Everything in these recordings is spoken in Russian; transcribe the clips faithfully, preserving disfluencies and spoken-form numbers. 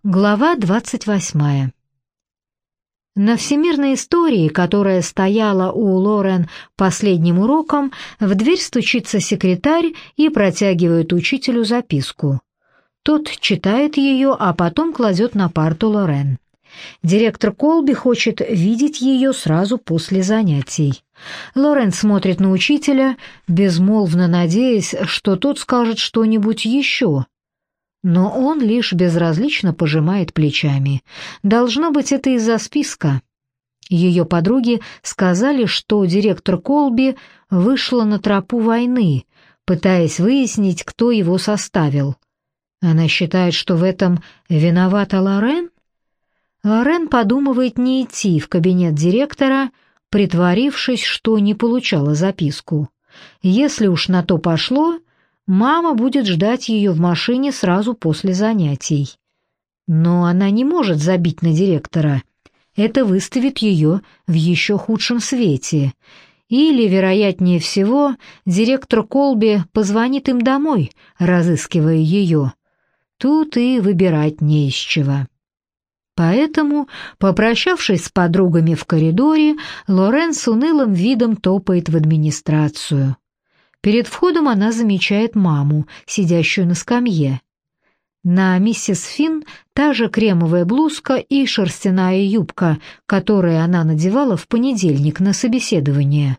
Глава двадцать восьмая. На всемирной истории, которая стояла у Лорен последним уроком, в дверь стучится секретарь и протягивает учителю записку. Тот читает ее, а потом кладет на парту Лорен. Директор Колби хочет видеть ее сразу после занятий. Лорен смотрит на учителя, безмолвно надеясь, что тот скажет что-нибудь еще. Но он лишь безразлично пожимает плечами. Должно быть, это из-за списка. Ее подруги сказали, что директор Колби вышла на тропу войны, пытаясь выяснить, кто его составил. Она считает, что в этом виновата Лорен? Лорен подумывает не идти в кабинет директора, притворившись, что не получала записку. Если уж на то пошло, мама будет ждать ее в машине сразу после занятий. Но она не может забить на директора. Это выставит ее в еще худшем свете. Или, вероятнее всего, директор Колби позвонит им домой, разыскивая ее. Тут и выбирать не из чего. Поэтому, попрощавшись с подругами в коридоре, Лорен с унылым видом топает в администрацию. Перед входом она замечает маму, сидящую на скамье. На миссис Финн та же кремовая блузка и шерстяная юбка, которые она надевала в понедельник на собеседование.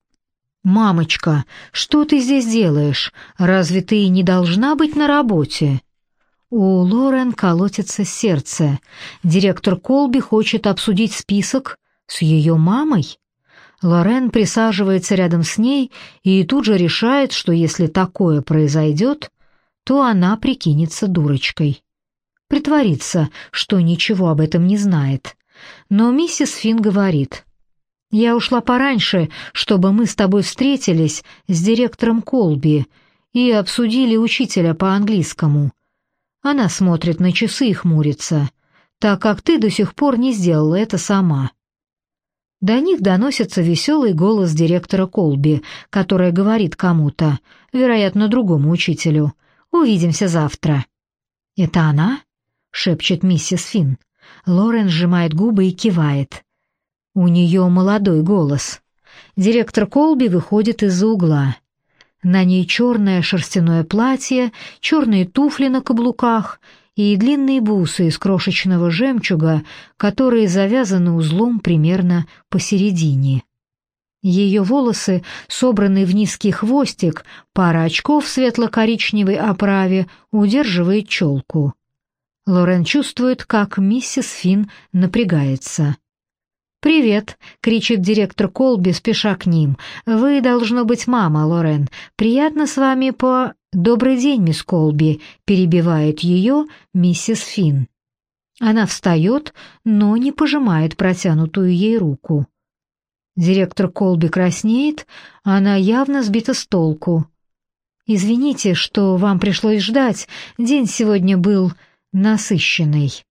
«Мамочка, что ты здесь делаешь? Разве ты не должна быть на работе?» У Лорен колотится сердце. Директор Колби хочет обсудить список с ее мамой. Лорен присаживается рядом с ней и тут же решает, что если такое произойдет, то она прикинется дурочкой. Притворится, что ничего об этом не знает. Но миссис Финн говорит: «Я ушла пораньше, чтобы мы с тобой встретились с директором Колби и обсудили учителя по английскому». Она смотрит на часы и хмурится, так как ты до сих пор не сделала это сама. До них доносится веселый голос директора Колби, которая говорит кому-то, вероятно, другому учителю: «Увидимся завтра». «Это она?» — шепчет миссис Финн. Лорен сжимает губы и кивает. У нее молодой голос. Директор Колби выходит из-за угла. На ней черное шерстяное платье, черные туфли на каблуках и длинные бусы из крошечного жемчуга, которые завязаны узлом примерно посередине. Ее волосы, собранные в низкий хвостик, пара очков в светло-коричневой оправе удерживает челку. Лорен чувствует, как миссис Финн напрягается. «Привет!» — кричит директор Колби, спеша к ним. «Вы, должно быть, мама, Лорен. Приятно с вами по...» «Добрый день, мисс Колби», — перебивает ее миссис Финн. Она встает, но не пожимает протянутую ей руку. Директор Колби краснеет, она явно сбита с толку. «Извините, что вам пришлось ждать, день сегодня был насыщенный».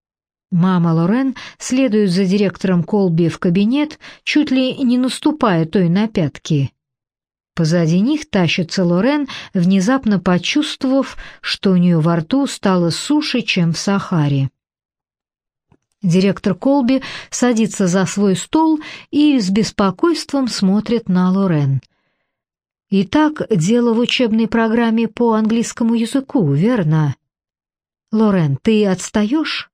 Мама Лорен следует за директором Колби в кабинет, чуть ли не наступая той на пятки. Позади них тащится Лорен, внезапно почувствовав, что у нее во рту стало суше, чем в Сахаре. Директор Колби садится за свой стол и с беспокойством смотрит на Лорен. «Итак, дело в учебной программе по английскому языку, верно? Лорен, ты отстаешь?»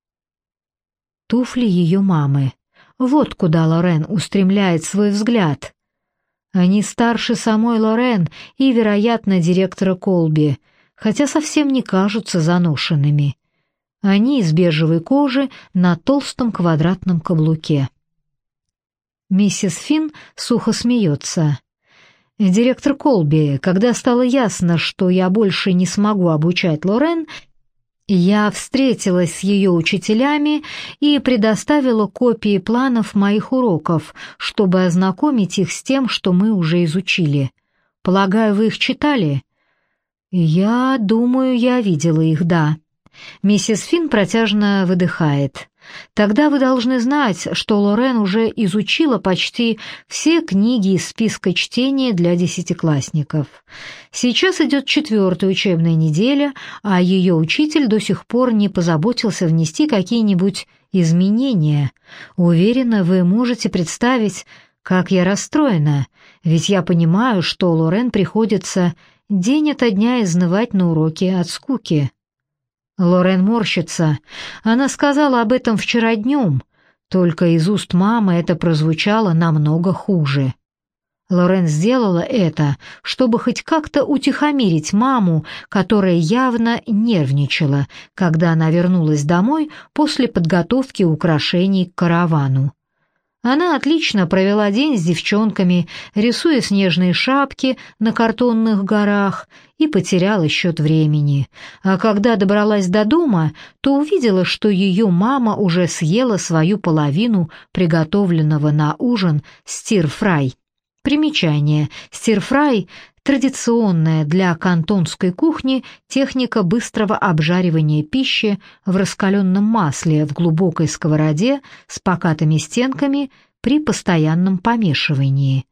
Туфли ее мамы. Вот куда Лорен устремляет свой взгляд. Они старше самой Лорен и, вероятно, директора Колби, хотя совсем не кажутся заношенными. Они из бежевой кожи на толстом квадратном каблуке. Миссис Финн сухо смеется. «Директор Колби, когда стало ясно, что я больше не смогу обучать Лорен, я встретилась с ее учителями и предоставила копии планов моих уроков, чтобы ознакомить их с тем, что мы уже изучили. Полагаю, вы их читали?» «Я думаю, я видела их, да». Миссис Финн протяжно выдыхает. Тогда вы должны знать, что Лорен уже изучила почти все книги из списка чтения для десятиклассников. Сейчас идет четвертая учебная неделя, а ее учитель до сих пор не позаботился внести какие-нибудь изменения. Уверена, вы можете представить, как я расстроена, ведь я понимаю, что Лорен приходится день ото дня изнывать на уроке от скуки. Лорен морщится. Она сказала об этом вчера днем, только из уст мамы это прозвучало намного хуже. Лорен сделала это, чтобы хоть как-то утихомирить маму, которая явно нервничала, когда она вернулась домой после подготовки украшений к каравану. Она отлично провела день с девчонками, рисуя снежные шапки на картонных горах, и потеряла счет времени. А когда добралась до дома, то увидела, что ее мама уже съела свою половину приготовленного на ужин стир-фрай. Примечание. Стир-фрай – традиционная для кантонской кухни техника быстрого обжаривания пищи в раскаленном масле в глубокой сковороде с покатыми стенками при постоянном помешивании.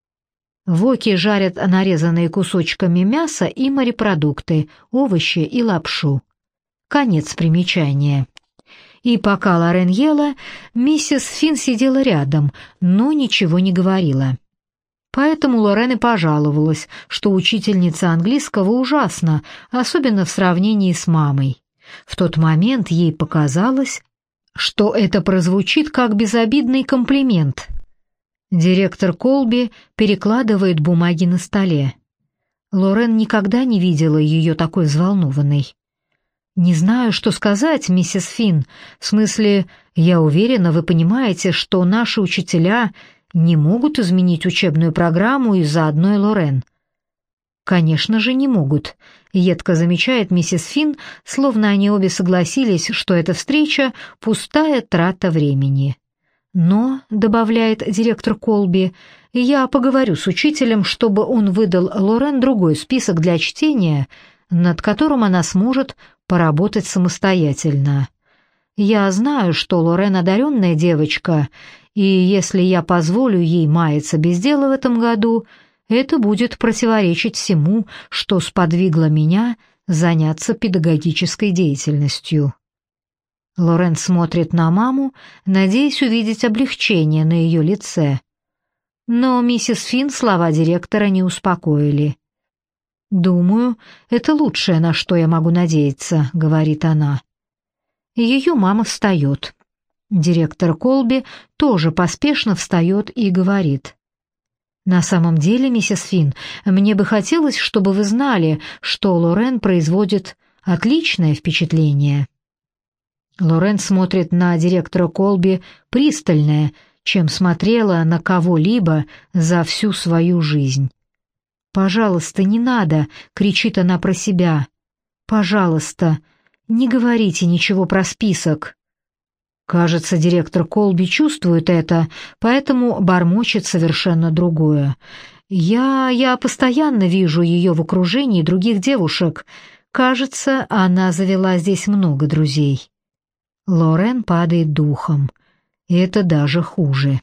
Воки жарят нарезанные кусочками мяса и морепродукты, овощи и лапшу. Конец примечания. И пока Лорен ела, миссис Финн сидела рядом, но ничего не говорила. Поэтому Лорен и пожаловалась, что учительница английского ужасна, особенно в сравнении с мамой. В тот момент ей показалось, что это прозвучит как безобидный комплимент. Директор Колби перекладывает бумаги на столе. Лорен никогда не видела ее такой взволнованной. «Не знаю, что сказать, миссис Финн. В смысле, я уверена, вы понимаете, что наши учителя не могут изменить учебную программу из-за одной Лорен». «Конечно же, не могут», — едко замечает миссис Финн, словно они обе согласились, что эта встреча — пустая трата времени. «Но», — добавляет директор Колби, — «я поговорю с учителем, чтобы он выдал Лорен другой список для чтения, над которым она сможет поработать самостоятельно. Я знаю, что Лорен одаренная девочка, и если я позволю ей маяться без дела в этом году, это будет противоречить всему, что сподвигло меня заняться педагогической деятельностью». Лорен смотрит на маму, надеясь увидеть облегчение на ее лице. Но миссис Финн слова директора не успокоили. «Думаю, это лучшее, на что я могу надеяться», — говорит она. Ее мама встает. Директор Колби тоже поспешно встает и говорит: «На самом деле, миссис Финн, мне бы хотелось, чтобы вы знали, что Лорен производит отличное впечатление». Лорен смотрит на директора Колби пристальнее, чем смотрела на кого-либо за всю свою жизнь. «Пожалуйста, не надо!» — кричит она про себя. «Пожалуйста, не говорите ничего про список». Кажется, директор Колби чувствует это, поэтому бормочет совершенно другое. «Я... я постоянно вижу ее в окружении других девушек. Кажется, она завела здесь много друзей». Лорен падает духом. И это даже хуже.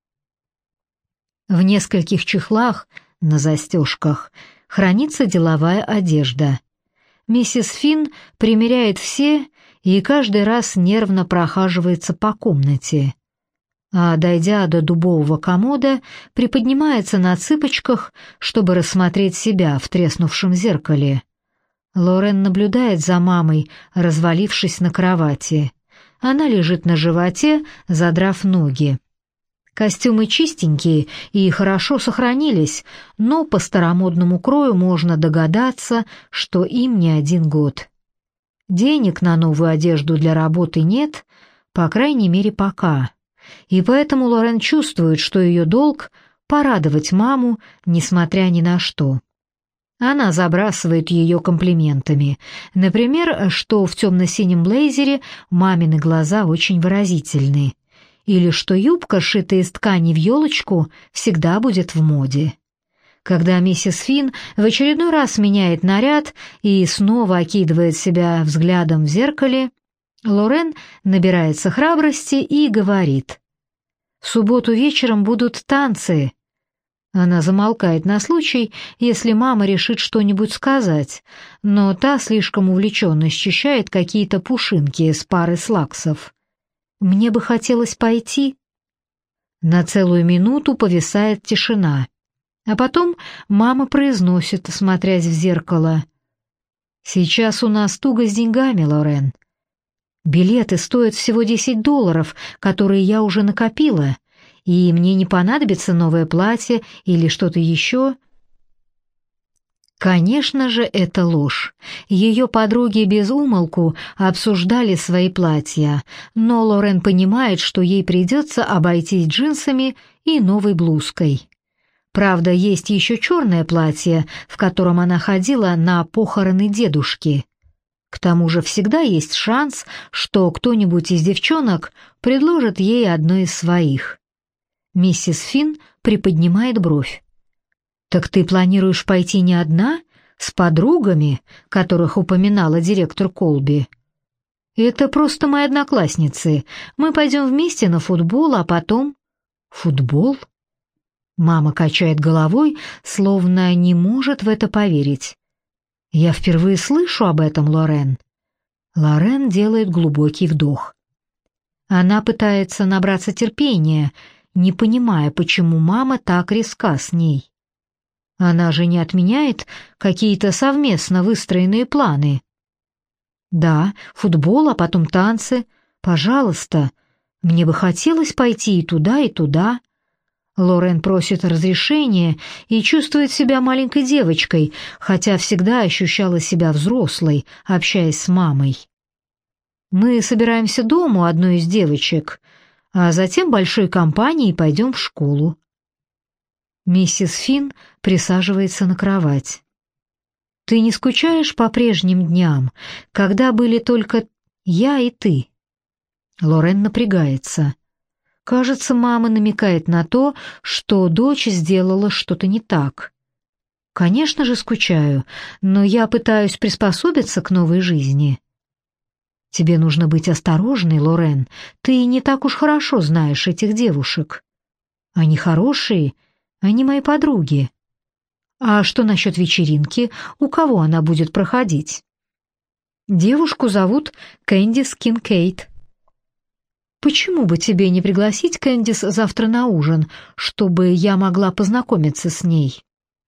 В нескольких чехлах на застежках хранится деловая одежда. Миссис Финн примеряет все и каждый раз нервно прохаживается по комнате. А, дойдя до дубового комода, приподнимается на цыпочках, чтобы рассмотреть себя в треснувшем зеркале. Лорен наблюдает за мамой, развалившись на кровати. Она лежит на животе, задрав ноги. Костюмы чистенькие и хорошо сохранились, но по старомодному крою можно догадаться, что им не один год. Денег на новую одежду для работы нет, по крайней мере пока. И поэтому Лорен чувствует, что ее долг — порадовать маму, несмотря ни на что. Она забрасывает ее комплиментами. Например, что в темно-синем блейзере мамины глаза очень выразительны. Или что юбка, сшитая из ткани в елочку, всегда будет в моде. Когда миссис Финн в очередной раз меняет наряд и снова окидывает себя взглядом в зеркале, Лорен набирается храбрости и говорит: «В субботу вечером будут танцы». Она замолкает на случай, если мама решит что-нибудь сказать, но та слишком увлеченно счищает какие-то пушинки с пары слаксов. «Мне бы хотелось пойти». На целую минуту повисает тишина, а потом мама произносит, смотрясь в зеркало: «Сейчас у нас туго с деньгами, Лорен. Билеты стоят всего десять долларов, которые я уже накопила, и мне не понадобится новое платье или что-то еще». Конечно же, это ложь. Ее подруги без умолку обсуждали свои платья, но Лорен понимает, что ей придется обойтись джинсами и новой блузкой. Правда, есть еще черное платье, в котором она ходила на похороны дедушки. К тому же всегда есть шанс, что кто-нибудь из девчонок предложит ей одно из своих. Миссис Финн приподнимает бровь. «Так ты планируешь пойти не одна, с подругами, которых упоминала директор Колби?» «Это просто мои одноклассницы. Мы пойдем вместе на футбол, а потом...» «Футбол?» Мама качает головой, словно не может в это поверить. «Я впервые слышу об этом, Лорен». Лорен делает глубокий вдох. Она пытается набраться терпения, не понимая, почему мама так резка с ней. Она же не отменяет какие-то совместно выстроенные планы. «Да, футбол, а потом танцы. Пожалуйста, мне бы хотелось пойти и туда, и туда». Лорен просит разрешения и чувствует себя маленькой девочкой, хотя всегда ощущала себя взрослой, общаясь с мамой. «Мы собираемся дома у одной из девочек, а затем большой компанией пойдем в школу». Миссис Финн присаживается на кровать. «Ты не скучаешь по прежним дням, когда были только я и ты?» Лорен напрягается. Кажется, мама намекает на то, что дочь сделала что-то не так. «Конечно же скучаю, но я пытаюсь приспособиться к новой жизни». «Тебе нужно быть осторожной, Лорен, ты не так уж хорошо знаешь этих девушек. Они хорошие, они мои подруги. А что насчет вечеринки, у кого она будет проходить?» «Девушку зовут Кэндис Кинкейд». «Почему бы тебе не пригласить Кэндис завтра на ужин, чтобы я могла познакомиться с ней?»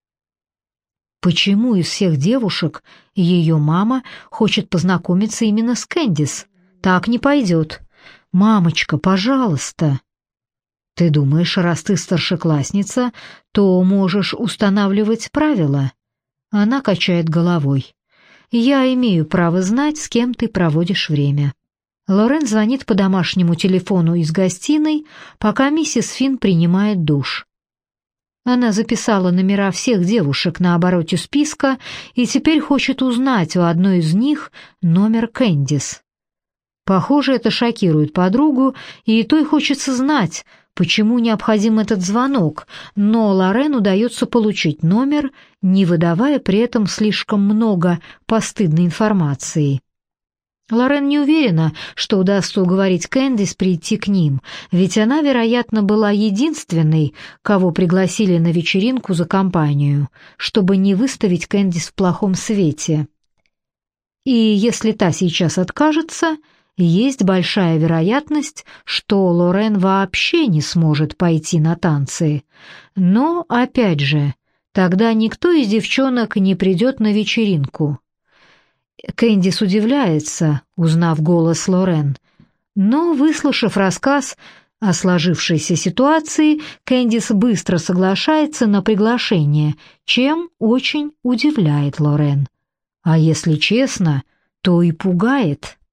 Почему из всех девушек ее мама хочет познакомиться именно с Кэндис? Так не пойдет. «Мамочка, пожалуйста!» «Ты думаешь, раз ты старшеклассница, то можешь устанавливать правила?» Она качает головой. «Я имею право знать, с кем ты проводишь время». Лорен звонит по домашнему телефону из гостиной, пока миссис Финн принимает душ. Она записала номера всех девушек на обороте списка и теперь хочет узнать у одной из них номер Кэндис. Похоже, это шокирует подругу, и той хочется знать, почему необходим этот звонок, но Лорен удается получить номер, не выдавая при этом слишком много постыдной информации. Лорен не уверена, что удастся уговорить Кэндис прийти к ним, ведь она, вероятно, была единственной, кого пригласили на вечеринку за компанию, чтобы не выставить Кэндис в плохом свете. И если та сейчас откажется, есть большая вероятность, что Лорен вообще не сможет пойти на танцы. Но, опять же, тогда никто из девчонок не придет на вечеринку. Кэндис удивляется, узнав голос Лорен, но, выслушав рассказ о сложившейся ситуации, Кэндис быстро соглашается на приглашение, чем очень удивляет Лорен. А если честно, то и пугает.